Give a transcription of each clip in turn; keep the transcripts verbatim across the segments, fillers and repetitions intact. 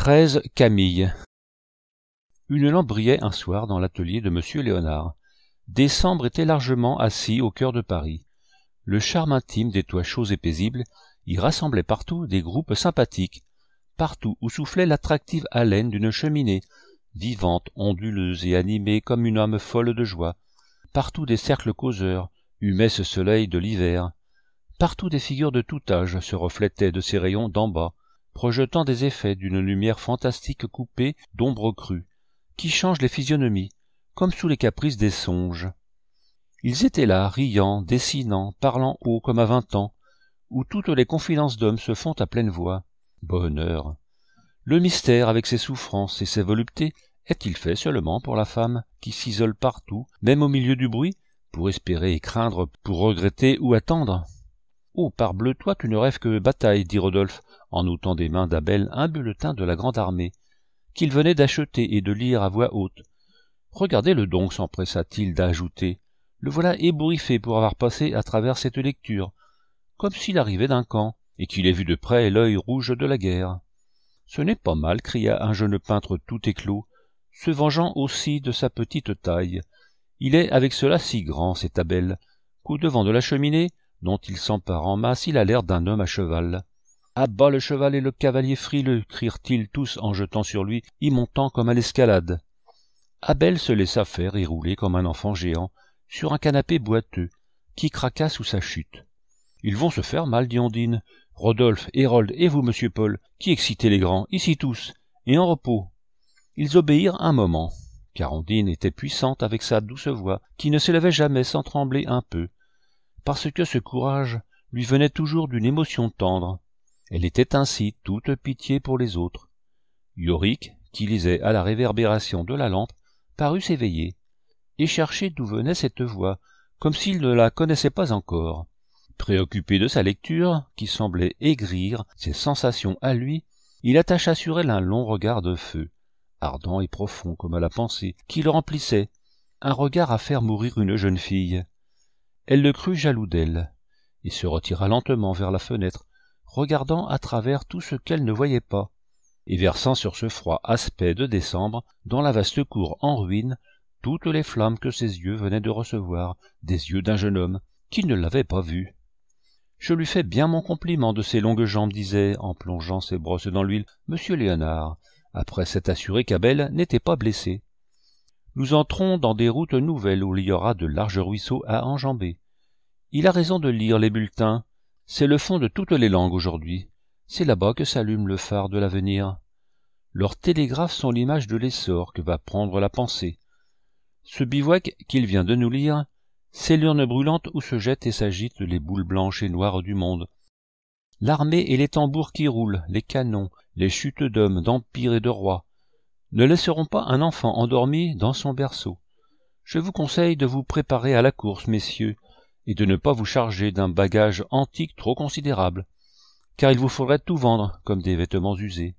treize Camille. Une lampe brillait un soir dans l'atelier de Monsieur Léonard. Décembre était largement assis au cœur de Paris. Le charme intime des toits chauds et paisibles y rassemblait partout des groupes sympathiques, partout où soufflait l'attractive haleine d'une cheminée, vivante, onduleuse et animée comme une âme folle de joie, partout des cercles causeurs, humait ce soleil de l'hiver, partout des figures de tout âge se reflétaient de ces rayons d'en bas, projetant des effets d'une lumière fantastique coupée d'ombres crues, qui changent les physionomies, comme sous les caprices des songes. Ils étaient là, riant, dessinant, parlant haut comme à vingt ans, où toutes les confidences d'hommes se font à pleine voix. Bonheur! Le mystère, avec ses souffrances et ses voluptés, est-il fait seulement pour la femme, qui s'isole partout, même au milieu du bruit, pour espérer et craindre, pour regretter ou attendre? Oh, parbleu, toi, tu ne rêves que bataille, dit Rodolphe, en ôtant des mains d'Abel un bulletin de la grande armée, qu'il venait d'acheter et de lire à voix haute. Regardez-le donc, s'empressa-t-il d'ajouter. Le voilà ébouriffé pour avoir passé à travers cette lecture, comme s'il arrivait d'un camp, et qu'il ait vu de près l'œil rouge de la guerre. Ce n'est pas mal, cria un jeune peintre tout éclos, se vengeant aussi de sa petite taille. Il est avec cela si grand, cet Abel, qu'au-devant de la cheminée, dont il s'empare en masse, il a l'air d'un homme à cheval. « À bas le cheval et le cavalier frileux !» crièrent-ils tous en jetant sur lui, y montant comme à l'escalade. Abel se laissa faire et rouler comme un enfant géant, sur un canapé boiteux, qui craqua sous sa chute. « Ils vont se faire mal, dit Ondine. Rodolphe, Hérold et vous, monsieur Paul, qui excitez les grands, ici tous, et en repos. » Ils obéirent un moment, car Ondine était puissante avec sa douce voix, qui ne s'élevait jamais sans trembler un peu, parce que ce courage lui venait toujours d'une émotion tendre. Elle était ainsi toute pitié pour les autres. Yorick, qui lisait à la réverbération de la lampe, parut s'éveiller, et chercher d'où venait cette voix, comme s'il ne la connaissait pas encore. Préoccupé de sa lecture, qui semblait aigrir ses sensations à lui, il attacha sur elle un long regard de feu, ardent et profond comme à la pensée, qui le remplissait, un regard à faire mourir une jeune fille. Elle le crut jaloux d'elle, et se retira lentement vers la fenêtre, regardant à travers tout ce qu'elle ne voyait pas, et versant sur ce froid aspect de décembre, dans la vaste cour en ruine, toutes les flammes que ses yeux venaient de recevoir des yeux d'un jeune homme qui ne l'avait pas vu. « Je lui fais bien mon compliment de ses longues jambes, disait, en plongeant ses brosses dans l'huile, Monsieur Léonard, après s'être assuré qu'Abel n'était pas blessé. Nous entrons dans des routes nouvelles où il y aura de larges ruisseaux à enjamber. Il a raison de lire les bulletins. C'est le fond de toutes les langues aujourd'hui. C'est là-bas que s'allume le phare de l'avenir. Leurs télégraphes sont l'image de l'essor que va prendre la pensée. Ce bivouac qu'il vient de nous lire, c'est l'urne brûlante où se jettent et s'agitent les boules blanches et noires du monde. L'armée et les tambours qui roulent, les canons, les chutes d'hommes, d'empires et de rois, ne laisseront pas un enfant endormi dans son berceau. Je vous conseille de vous préparer à la course, messieurs, et de ne pas vous charger d'un bagage antique trop considérable, car il vous faudrait tout vendre comme des vêtements usés.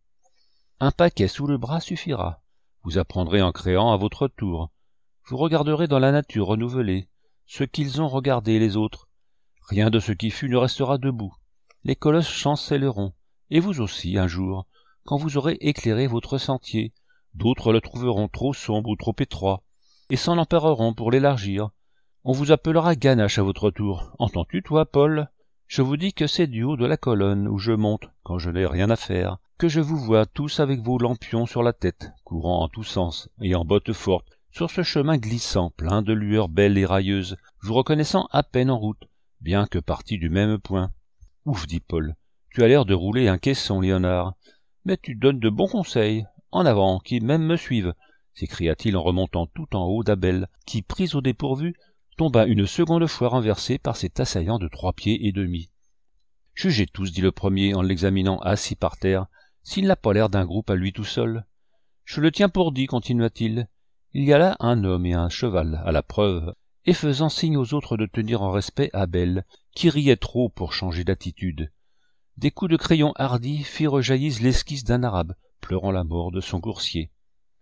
Un paquet sous le bras suffira. Vous apprendrez en créant à votre tour. Vous regarderez dans la nature renouvelée ce qu'ils ont regardé les autres. Rien de ce qui fut ne restera debout. Les colosses chancelleront, et vous aussi, un jour, quand vous aurez éclairé votre sentier, d'autres le trouveront trop sombre ou trop étroit, et s'en empareront pour l'élargir. On vous appellera Ganache à votre tour. Entends-tu, toi, Paul? Je vous dis que c'est du haut de la colonne où je monte, quand je n'ai rien à faire, que je vous vois tous avec vos lampions sur la tête, courant en tous sens, et en bottes fortes, sur ce chemin glissant, plein de lueurs belles et railleuses, vous reconnaissant à peine en route, bien que partis du même point. Ouf, dit Paul, tu as l'air de rouler un caisson, Léonard, mais tu donnes de bons conseils. En avant, qui même me suivent, s'écria-t-il en remontant tout en haut d'Abel, qui, pris au dépourvu, tomba une seconde fois renversé par cet assaillant de trois pieds et demi. Jugez tous, dit le premier en l'examinant assis par terre, s'il n'a pas l'air d'un groupe à lui tout seul. Je le tiens pour dit, continua-t-il. Il y a là un homme et un cheval, à la preuve, et faisant signe aux autres de tenir en respect Abel, qui riait trop pour changer d'attitude. Des coups de crayon hardis firent jaillir l'esquisse d'un arabe, pleurant la mort de son coursier.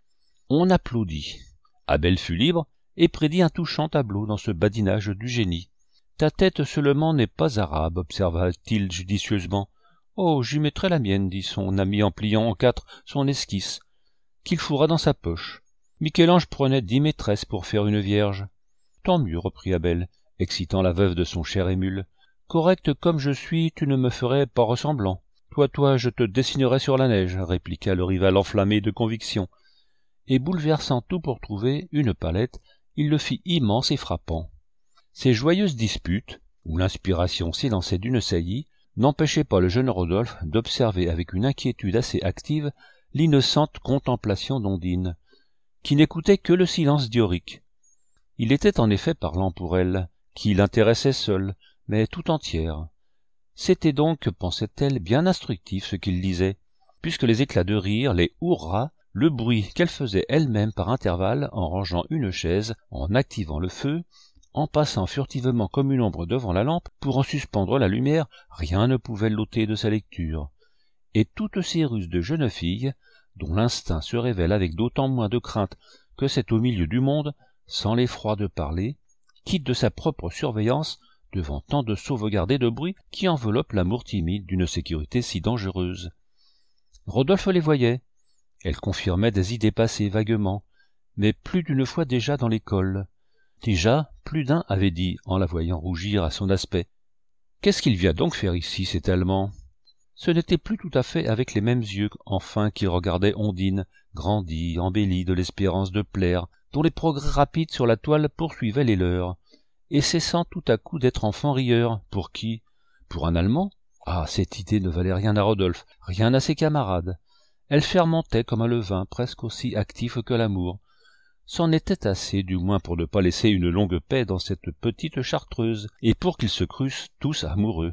On applaudit. Abel fut libre et prédit un touchant tableau dans ce badinage du génie. Ta tête seulement n'est pas arabe, observa-t-il judicieusement. Oh, j'y mettrai la mienne, dit son ami en pliant en quatre son esquisse, qu'il fourra dans sa poche. Michel-Ange prenait dix maîtresses pour faire une vierge. Tant mieux, reprit Abel, excitant la veuve de son cher émule. Correct comme je suis, tu ne me ferais pas ressemblant. Toi, toi, je te dessinerai sur la neige, répliqua le rival enflammé de conviction. Et bouleversant tout pour trouver une palette, il le fit immense et frappant. Ces joyeuses disputes, où l'inspiration s'élançait d'une saillie, n'empêchaient pas le jeune Rodolphe d'observer avec une inquiétude assez active l'innocente contemplation d'Ondine, qui n'écoutait que le silence d'Yorick. Il était en effet parlant pour elle, qui l'intéressait seule, mais tout entière. C'était donc, pensait-elle, bien instructif ce qu'il disait, puisque les éclats de rire, les hurrahs, le bruit qu'elle faisait elle-même par intervalles en rangeant une chaise, en activant le feu, en passant furtivement comme une ombre devant la lampe pour en suspendre la lumière, rien ne pouvait l'ôter de sa lecture. Et toutes ces ruses de jeune fille, dont l'instinct se révèle avec d'autant moins de crainte que c'est au milieu du monde, sans l'effroi de parler, quitte de sa propre surveillance devant tant de sauvegardés de bruit qui enveloppent l'amour timide d'une sécurité si dangereuse. Rodolphe les voyait. Elles confirmaient des idées passées vaguement, mais plus d'une fois déjà dans l'école. Déjà, plus d'un avait dit, en la voyant rougir à son aspect, « Qu'est-ce qu'il vient donc faire ici, cet Allemand ?» Ce n'était plus tout à fait avec les mêmes yeux, enfin, qu'il regardait Ondine, grandie, embellie de l'espérance de plaire, dont les progrès rapides sur la toile poursuivaient les leurs, et cessant tout à coup d'être enfant rieur. Pour qui? Pour un Allemand? Ah, cette idée ne valait rien à Rodolphe, rien à ses camarades. Elle fermentait comme un levain presque aussi actif que l'amour. C'en était assez, du moins, pour ne pas laisser une longue paix dans cette petite chartreuse, et pour qu'ils se crussent tous amoureux.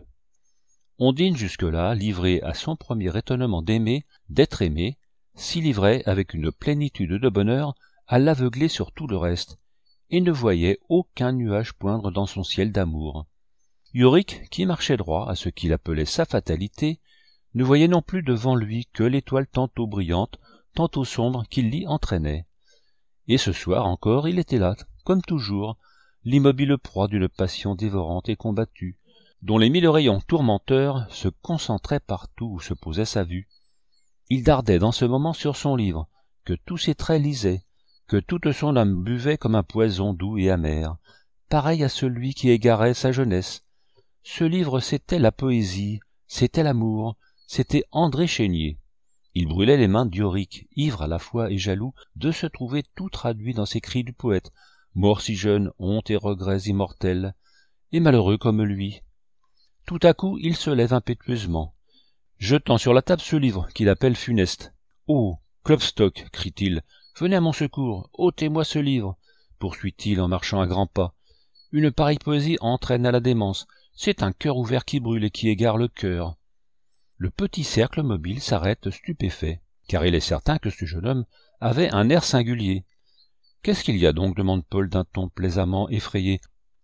Ondine, jusque-là, livrée à son premier étonnement d'aimer, d'être aimée, s'y livrait avec une plénitude de bonheur à l'aveugler sur tout le reste, et ne voyait aucun nuage poindre dans son ciel d'amour. Yorick, qui marchait droit à ce qu'il appelait sa fatalité, ne voyait non plus devant lui que l'étoile tantôt brillante, tantôt sombre qu'il l'y entraînait. Et ce soir encore, il était là, comme toujours, l'immobile proie d'une passion dévorante et combattue, dont les mille rayons tourmenteurs se concentraient partout où se posait sa vue. Il dardait dans ce moment sur son livre, que tous ses traits lisaient, que toute son âme buvait comme un poison doux et amer, pareil à celui qui égarait sa jeunesse. Ce livre, c'était la poésie, c'était l'amour, c'était André Chénier. Il brûlait les mains d'Yorick, ivre à la fois et jaloux de se trouver tout traduit dans ces cris du poète, mort si jeune, honte et regrets immortels, et malheureux comme lui. Tout à coup, il se lève impétueusement, jetant sur la table ce livre qu'il appelle funeste. « Oh, Klopstock !» crie-t-il, « venez à mon secours, ôtez-moi ce livre !» poursuit-il en marchant à grands pas. « Une pareille poésie entraîne à la démence, c'est un cœur ouvert qui brûle et qui égare le cœur. » Le petit cercle mobile s'arrête stupéfait, car il est certain que ce jeune homme avait un air singulier. « Qu'est-ce qu'il y a donc ?» demande Paul d'un ton plaisamment effrayé.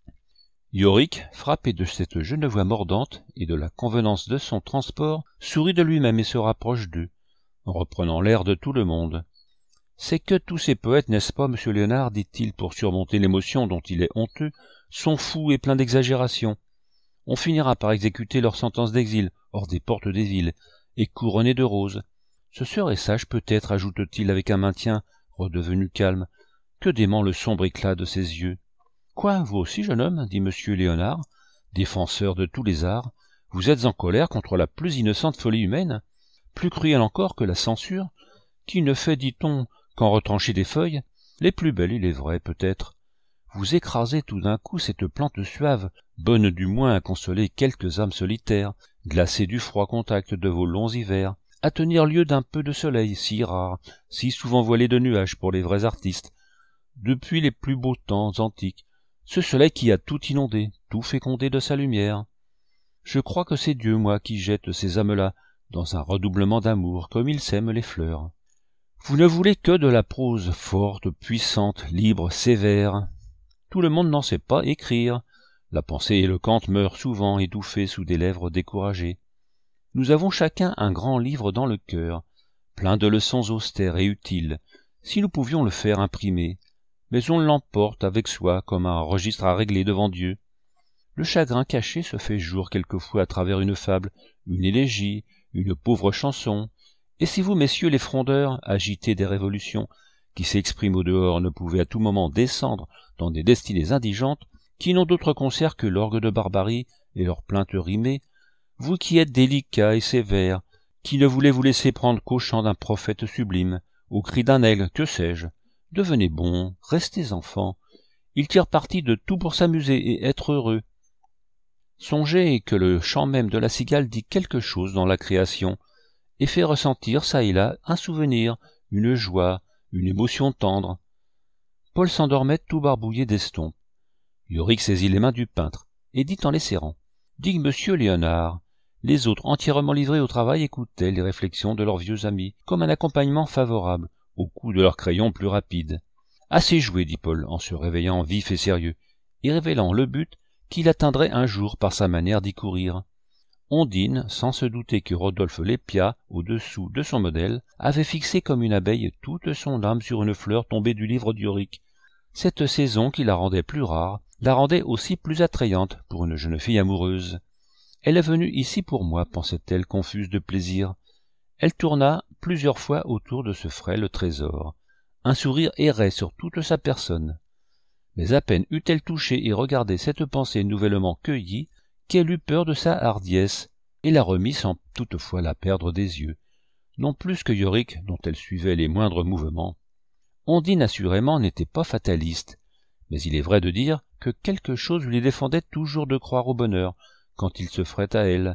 Yorick, frappé de cette jeune voix mordante et de la convenance de son transport, sourit de lui-même et se rapproche d'eux, en reprenant l'air de tout le monde. « C'est que tous ces poètes, n'est-ce pas, monsieur Léonard, dit-il pour surmonter l'émotion dont il est honteux, sont fous et pleins d'exagération. On finira par exécuter leur sentence d'exil hors des portes des villes, et couronnés de roses. Ce serait sage peut-être, ajoute-t-il avec un maintien redevenu calme, que dément le sombre éclat de ses yeux. Quoi, vous aussi, jeune homme, dit monsieur Léonard, défenseur de tous les arts, vous êtes en colère contre la plus innocente folie humaine, plus cruelle encore que la censure, qui ne fait, dit-on, qu'en retrancher des feuilles, les plus belles, il est vrai, peut-être. Vous écrasez tout d'un coup cette plante suave, bonne du moins à consoler quelques âmes solitaires, glacées du froid contact de vos longs hivers, à tenir lieu d'un peu de soleil si rare, si souvent voilé de nuages pour les vrais artistes, depuis les plus beaux temps antiques, ce soleil qui a tout inondé, tout fécondé de sa lumière. Je crois que c'est Dieu, moi, qui jette ces âmes-là dans un redoublement d'amour, comme il sème les fleurs. Vous ne voulez que de la prose forte, puissante, libre, sévère. Tout le monde n'en sait pas écrire. La pensée éloquente meurt souvent étouffée sous des lèvres découragées. Nous avons chacun un grand livre dans le cœur, plein de leçons austères et utiles, si nous pouvions le faire imprimer, mais on l'emporte avec soi comme un registre à régler devant Dieu. le chagrin caché se fait jour quelquefois à travers une fable, une élégie, une pauvre chanson, et si vous, messieurs les frondeurs, agités des révolutions, qui s'expriment au dehors, ne pouvez à tout moment descendre dans des destinées indigentes, qui n'ont d'autre concert que l'orgue de barbarie et leurs plaintes rimées, vous qui êtes délicats et sévères, qui ne voulez vous laisser prendre qu'au chant d'un prophète sublime, au cri d'un aigle, que sais-je, devenez bons, restez enfants, il tire parti de tout pour s'amuser et être heureux. Songez que le chant même de la cigale dit quelque chose dans la création, et fait ressentir çà et là un souvenir, une joie, une émotion tendre. Paul s'endormait tout barbouillé d'estompes. Yorick saisit les mains du peintre, et dit en les serrant, « Digne monsieur Léonard !» Les autres, entièrement livrés au travail, écoutaient les réflexions de leurs vieux amis, comme un accompagnement favorable, au coup de leur crayon plus rapide. « Assez joué, dit Paul, en se réveillant vif et sérieux, et révélant le but qu'il atteindrait un jour par sa manière d'y courir. Ondine, sans se douter que Rodolphe l'épiat, au-dessous de son modèle, avait fixé comme une abeille toute son âme sur une fleur tombée du livre d'Yorick. Cette saison qui la rendait plus rare, la rendait aussi plus attrayante pour une jeune fille amoureuse. Elle est venue ici pour moi, pensait-elle, confuse de plaisir. Elle tourna plusieurs fois autour de ce frêle trésor. Un sourire errait sur toute sa personne. Mais à peine eut-elle touché et regardé cette pensée nouvellement cueillie, qu'elle eut peur de sa hardiesse, et la remit sans toutefois la perdre des yeux, non plus que Yorick, dont elle suivait les moindres mouvements. Ondine, assurément, n'était pas fataliste, mais il est vrai de dire que quelque chose lui défendait toujours de croire au bonheur, quand il se ferait à elle.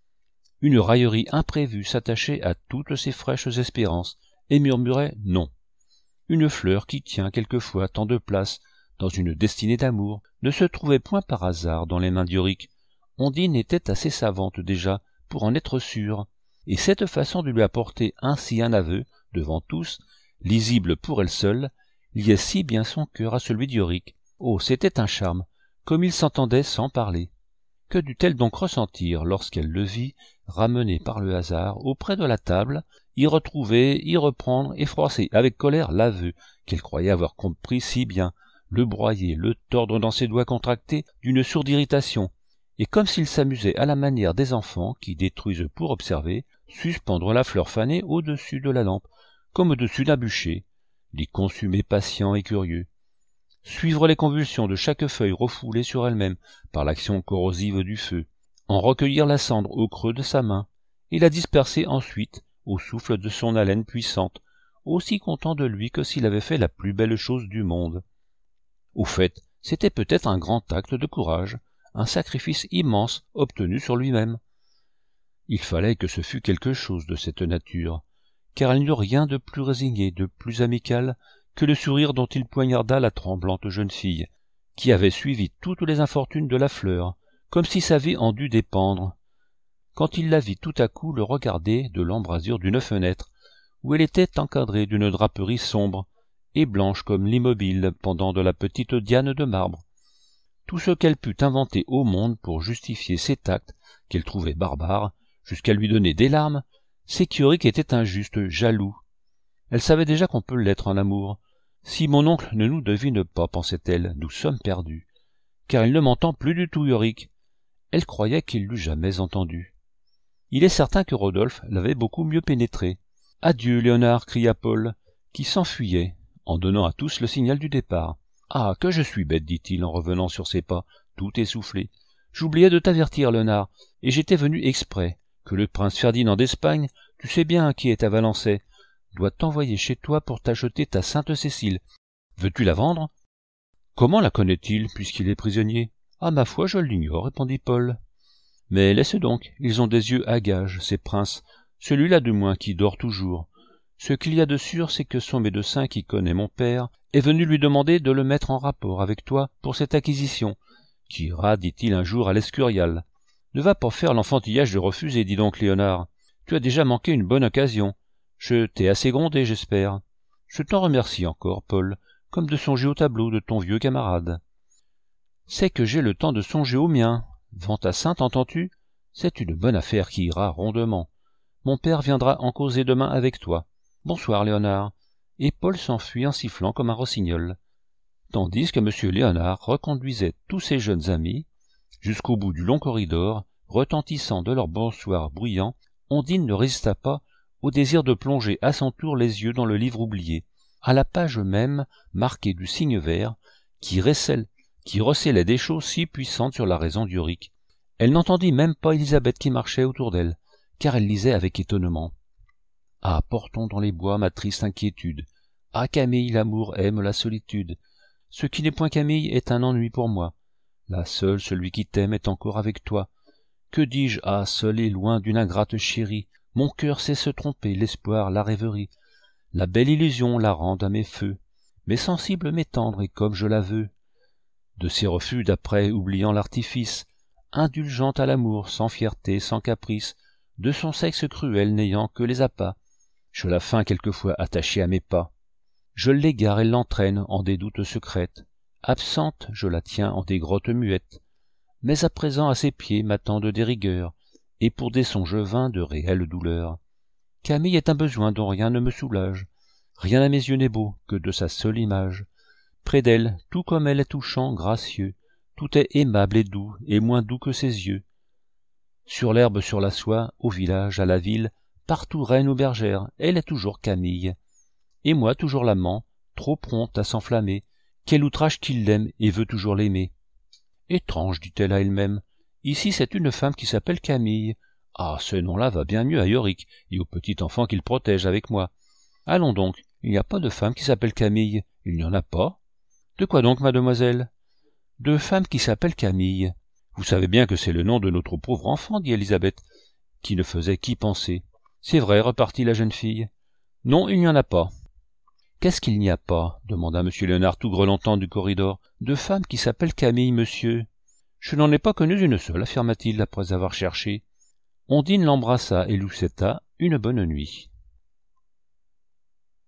Une raillerie imprévue s'attachait à toutes ses fraîches espérances, et murmurait non. Une fleur qui tient quelquefois tant de place dans une destinée d'amour ne se trouvait point par hasard dans les mains d'Yorick. Ondine était assez savante déjà pour en être sûre, et cette façon de lui apporter ainsi un aveu, devant tous, lisible pour elle seule, liait si bien son cœur à celui d'Yorick. Oh, c'était un charme, comme ils s'entendaient sans parler. Que dut-elle donc ressentir lorsqu'elle le vit, ramené par le hasard, auprès de la table, y retrouver, y reprendre et froisser avec colère l'aveu qu'elle croyait avoir compris si bien, le broyer, le tordre dans ses doigts contractés d'une sourde irritation, et comme s'il s'amusait à la manière des enfants qui détruisent pour observer, suspendre la fleur fanée au-dessus de la lampe, comme au-dessus d'un bûcher, l'y consumer patient et curieux, suivre les convulsions de chaque feuille refoulée sur elle-même par l'action corrosive du feu, en recueillir la cendre au creux de sa main, et la disperser ensuite au souffle de son haleine puissante, aussi content de lui que s'il avait fait la plus belle chose du monde. Au fait, c'était peut-être un grand acte de courage, un sacrifice immense obtenu sur lui-même. Il fallait que ce fût quelque chose de cette nature, car il n'y eut rien de plus résigné, de plus amical, que le sourire dont il poignarda la tremblante jeune fille, qui avait suivi toutes les infortunes de la fleur, comme si sa vie en dût dépendre, quand il la vit tout à coup le regarder de l'embrasure d'une fenêtre, où elle était encadrée d'une draperie sombre et blanche comme l'immobile pendant de la petite Diane de marbre. Tout ce qu'elle put inventer au monde pour justifier cet acte qu'elle trouvait barbare, jusqu'à lui donner des larmes, c'est qu'Yorick était injuste, jaloux. Elle savait déjà qu'on peut l'être en amour. Si mon oncle ne nous devine pas, pensait-elle, nous sommes perdus, car il ne m'entend plus du tout, Yorick. Elle croyait qu'il l'eût jamais entendu. Il est certain que Rodolphe l'avait beaucoup mieux pénétré. « Adieu, Léonard !» cria Paul, qui s'enfuyait, en donnant à tous le signal du départ. « Ah, que je suis bête, dit-il en revenant sur ses pas, tout essoufflé. J'oubliais de t'avertir, Léonard, et j'étais venu exprès, que le prince Ferdinand d'Espagne, tu sais bien qui est à Valençay, doit t'envoyer chez toi pour t'acheter ta Sainte Cécile. Veux-tu la vendre? Comment la connaît-il, puisqu'il est prisonnier? Ah, ma foi, je l'ignore, répondit Paul. Mais laisse donc, ils ont des yeux à gages, ces princes, celui-là du moins qui dort toujours. Ce qu'il y a de sûr, c'est que son médecin qui connaît mon père est venu lui demander de le mettre en rapport avec toi pour cette acquisition, qui ira, dit-il un jour, à l'Escurial. Ne va pas faire l'enfantillage de refuser, dis donc, Léonard. Tu as déjà manqué une bonne occasion. Je t'ai assez grondé, j'espère. Je t'en remercie encore, Paul, comme de songer au tableau de ton vieux camarade. C'est que j'ai le temps de songer au mien. Vends ta sainte, entends-tu? C'est une bonne affaire qui ira rondement. Mon père viendra en causer demain avec toi. Bonsoir, Léonard. Et Paul s'enfuit en sifflant comme un rossignol, tandis que M. Léonard reconduisait tous ses jeunes amis, Jusqu'au bout du long corridor, retentissant de leur bonsoir bruyant, Ondine ne résista pas au désir de plonger à son tour les yeux dans le livre oublié, à la page même marquée du signe vert, qui, récèle, qui recélait des choses si puissantes sur la raison d'Yorick. Elle n'entendit même pas Élisabeth qui marchait autour d'elle, car elle lisait avec étonnement. « Ah, portons dans les bois ma triste inquiétude. Ah, Camille, l'amour aime la solitude. Ce qui n'est point Camille est un ennui pour moi. Là seul celui qui t'aime est encore avec toi. Que dis-je, ah, seul et loin d'une ingrate chérie, mon cœur sait se tromper, l'espoir, la rêverie. La belle illusion la rend à mes feux, mais sensible, mais tendre, et comme je la veux. De ses refus d'après, oubliant l'artifice, indulgente à l'amour, sans fierté, sans caprice, de son sexe cruel n'ayant que les appas, je la feins quelquefois attachée à mes pas. Je l'égare et l'entraîne en des doutes secrètes, absente, je la tiens en des grottes muettes, mais à présent à ses pieds m'attendent des rigueurs, et pour des songes vains de réelles douleurs. Camille est un besoin dont rien ne me soulage, rien à mes yeux n'est beau que de sa seule image. Près d'elle, tout comme elle est touchant, gracieux, tout est aimable et doux, et moins doux que ses yeux. Sur l'herbe, sur la soie, au village, à la ville, partout reine ou bergère, elle est toujours Camille. Et moi toujours l'amant, trop prompte à s'enflammer, quel outrage qu'il l'aime et veut toujours l'aimer. Étrange, dit-elle à elle-même, ici c'est une femme qui s'appelle Camille. Ah, ce nom-là va bien mieux à Yorick et au petit enfant qu'il protège avec moi. Allons donc, il n'y a pas de femme qui s'appelle Camille, il n'y en a pas. De quoi donc, mademoiselle? De femme qui s'appelle Camille. Vous savez bien que c'est le nom de notre pauvre enfant, dit Élisabeth, qui ne faisait qu'y penser. C'est vrai, repartit la jeune fille. Non, il n'y en a pas. Qu'est-ce qu'il n'y a pas? Demanda M. Léonard tout grelottant du corridor. De femme qui s'appelle Camille, monsieur. Je n'en ai pas connu une seule, affirma-t-il après avoir cherché. Ondine l'embrassa et lui souhaita une bonne nuit.